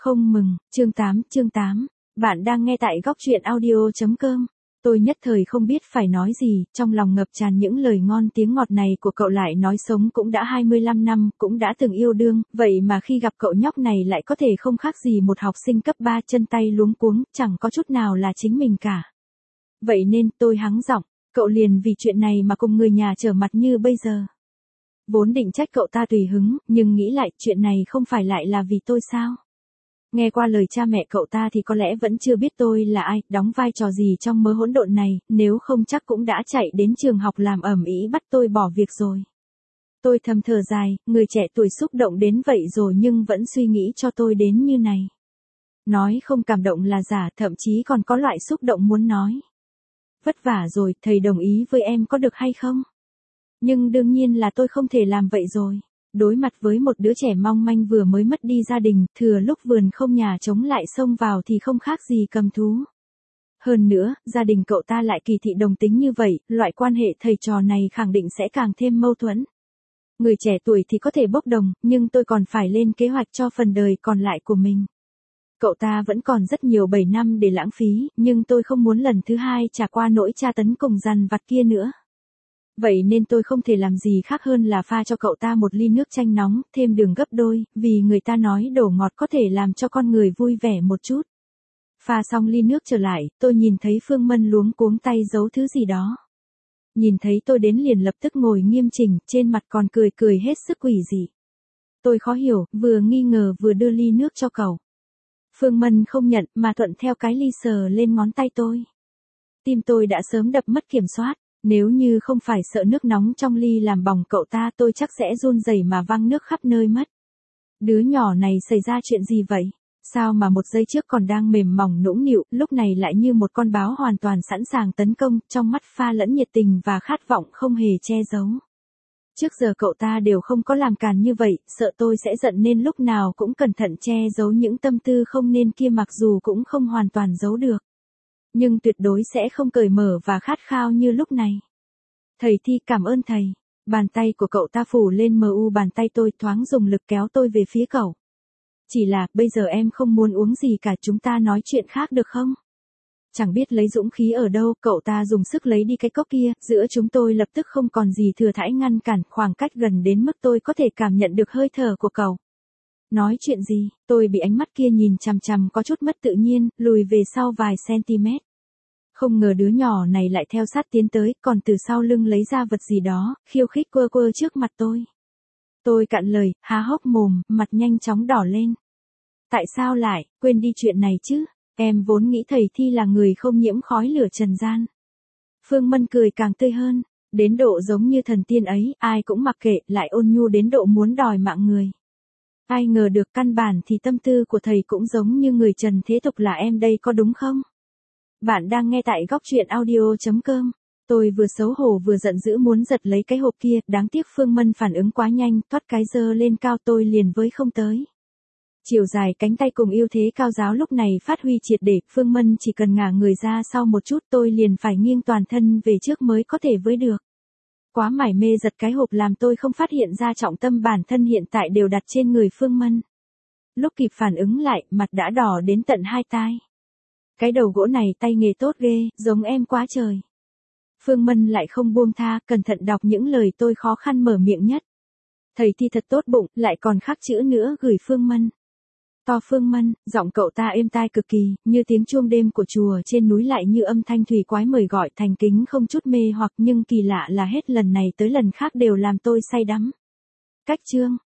Không mừng, chương 8. Bạn đang nghe tại góc truyện audio.com. Tôi nhất thời không biết phải nói gì, trong lòng ngập tràn những lời ngon tiếng ngọt này của cậu lại nói sống cũng đã 25 năm, cũng đã từng yêu đương, vậy mà khi gặp cậu nhóc này lại có thể không khác gì một học sinh cấp 3 chân tay luống cuống, chẳng có chút nào là chính mình cả. Vậy nên tôi hắng giọng, cậu liền vì chuyện này mà cùng người nhà trở mặt như bây giờ. Vốn định trách cậu ta tùy hứng, nhưng nghĩ lại chuyện này không phải lại là vì tôi sao? Nghe qua lời cha mẹ cậu ta thì có lẽ vẫn chưa biết tôi là ai, đóng vai trò gì trong mớ hỗn độn này, nếu không chắc cũng đã chạy đến trường học làm ầm ĩ bắt tôi bỏ việc rồi. Tôi thầm thở dài, người trẻ tuổi xúc động đến vậy rồi nhưng vẫn suy nghĩ cho tôi đến như này. Nói không cảm động là giả, thậm chí còn có loại xúc động muốn nói. Vất vả rồi, thầy đồng ý với em có được hay không? Nhưng đương nhiên là tôi không thể làm vậy rồi. Đối mặt với một đứa trẻ mong manh vừa mới mất đi gia đình, thừa lúc vườn không nhà trống lại xông vào thì không khác gì cầm thú. Hơn nữa, gia đình cậu ta lại kỳ thị đồng tính như vậy, loại quan hệ thầy trò này khẳng định sẽ càng thêm mâu thuẫn. Người trẻ tuổi thì có thể bốc đồng, nhưng tôi còn phải lên kế hoạch cho phần đời còn lại của mình. Cậu ta vẫn còn rất nhiều 7 năm để lãng phí, nhưng tôi không muốn lần thứ hai trải qua nỗi tra tấn cùng dằn vặt kia nữa. Vậy nên tôi không thể làm gì khác hơn là pha cho cậu ta một ly nước chanh nóng, thêm đường gấp đôi, vì người ta nói đồ ngọt có thể làm cho con người vui vẻ một chút. Pha xong ly nước trở lại, tôi nhìn thấy Phương Mân luống cuống tay giấu thứ gì đó. Nhìn thấy tôi đến liền lập tức ngồi nghiêm chỉnh, trên mặt còn cười hết sức quỷ dị. Tôi khó hiểu, vừa nghi ngờ vừa đưa ly nước cho cậu. Phương Mân không nhận mà thuận theo cái ly sờ lên ngón tay tôi. Tim tôi đã sớm đập mất kiểm soát. Nếu như không phải sợ nước nóng trong ly làm bỏng cậu ta tôi chắc sẽ run rẩy mà văng nước khắp nơi mất. Đứa nhỏ này xảy ra chuyện gì vậy? Sao mà một giây trước còn đang mềm mỏng nũng nịu, lúc này lại như một con báo hoàn toàn sẵn sàng tấn công, trong mắt pha lẫn nhiệt tình và khát vọng không hề che giấu. Trước giờ cậu ta đều không có làm càn như vậy, sợ tôi sẽ giận nên lúc nào cũng cẩn thận che giấu những tâm tư không nên kia mặc dù cũng không hoàn toàn giấu được. Nhưng tuyệt đối sẽ không cởi mở và khát khao như lúc này. Thầy Thi cảm ơn thầy. Bàn tay của cậu ta phủ lên bàn tay tôi thoáng dùng lực kéo tôi về phía cậu. Chỉ là, bây giờ em không muốn uống gì cả, chúng ta nói chuyện khác được không? Chẳng biết lấy dũng khí ở đâu, cậu ta dùng sức lấy đi cái cốc kia, giữa chúng tôi lập tức không còn gì thừa thãi ngăn cản, khoảng cách gần đến mức tôi có thể cảm nhận được hơi thở của cậu. Nói chuyện gì, tôi bị ánh mắt kia nhìn chằm chằm có chút mất tự nhiên, lùi về sau vài cm. Không ngờ đứa nhỏ này lại theo sát tiến tới, còn từ sau lưng lấy ra vật gì đó, khiêu khích quơ quơ trước mặt tôi. Tôi cạn lời, há hốc mồm, mặt nhanh chóng đỏ lên. Tại sao lại, quên đi chuyện này chứ, em vốn nghĩ thầy Thi là người không nhiễm khói lửa trần gian. Phương Mân cười càng tươi hơn, đến độ giống như thần tiên ấy, ai cũng mặc kệ, lại ôn nhu đến độ muốn đòi mạng người. Ai ngờ được căn bản thì tâm tư của thầy cũng giống như người trần thế tục là em đây có đúng không? Bạn đang nghe tại góc truyện audio.com. Tôi vừa xấu hổ vừa giận dữ muốn giật lấy cái hộp kia, đáng tiếc Phương Mân phản ứng quá nhanh, thoát cái giơ lên cao tôi liền với không tới. Chiều dài cánh tay cùng ưu thế cao giáo lúc này phát huy triệt để, Phương Mân chỉ cần ngả người ra sau một chút tôi liền phải nghiêng toàn thân về trước mới có thể với được. Quá mải mê giật cái hộp làm tôi không phát hiện ra trọng tâm bản thân hiện tại đều đặt trên người Phương Mân. Lúc kịp phản ứng lại, mặt đã đỏ đến tận hai tai. Cái đầu gỗ này tay nghề tốt ghê, giống em quá trời. Phương Mân lại không buông tha, cẩn thận đọc những lời tôi khó khăn mở miệng nhất. Thầy Thi thật tốt bụng, lại còn khắc chữ nữa gửi Phương Mân. To Phương Mân, giọng cậu ta êm tai cực kỳ, như tiếng chuông đêm của chùa trên núi lại như âm thanh thủy quái mời gọi thành kính không chút mê hoặc nhưng kỳ lạ là hết lần này tới lần khác đều làm tôi say đắm. Cách chương,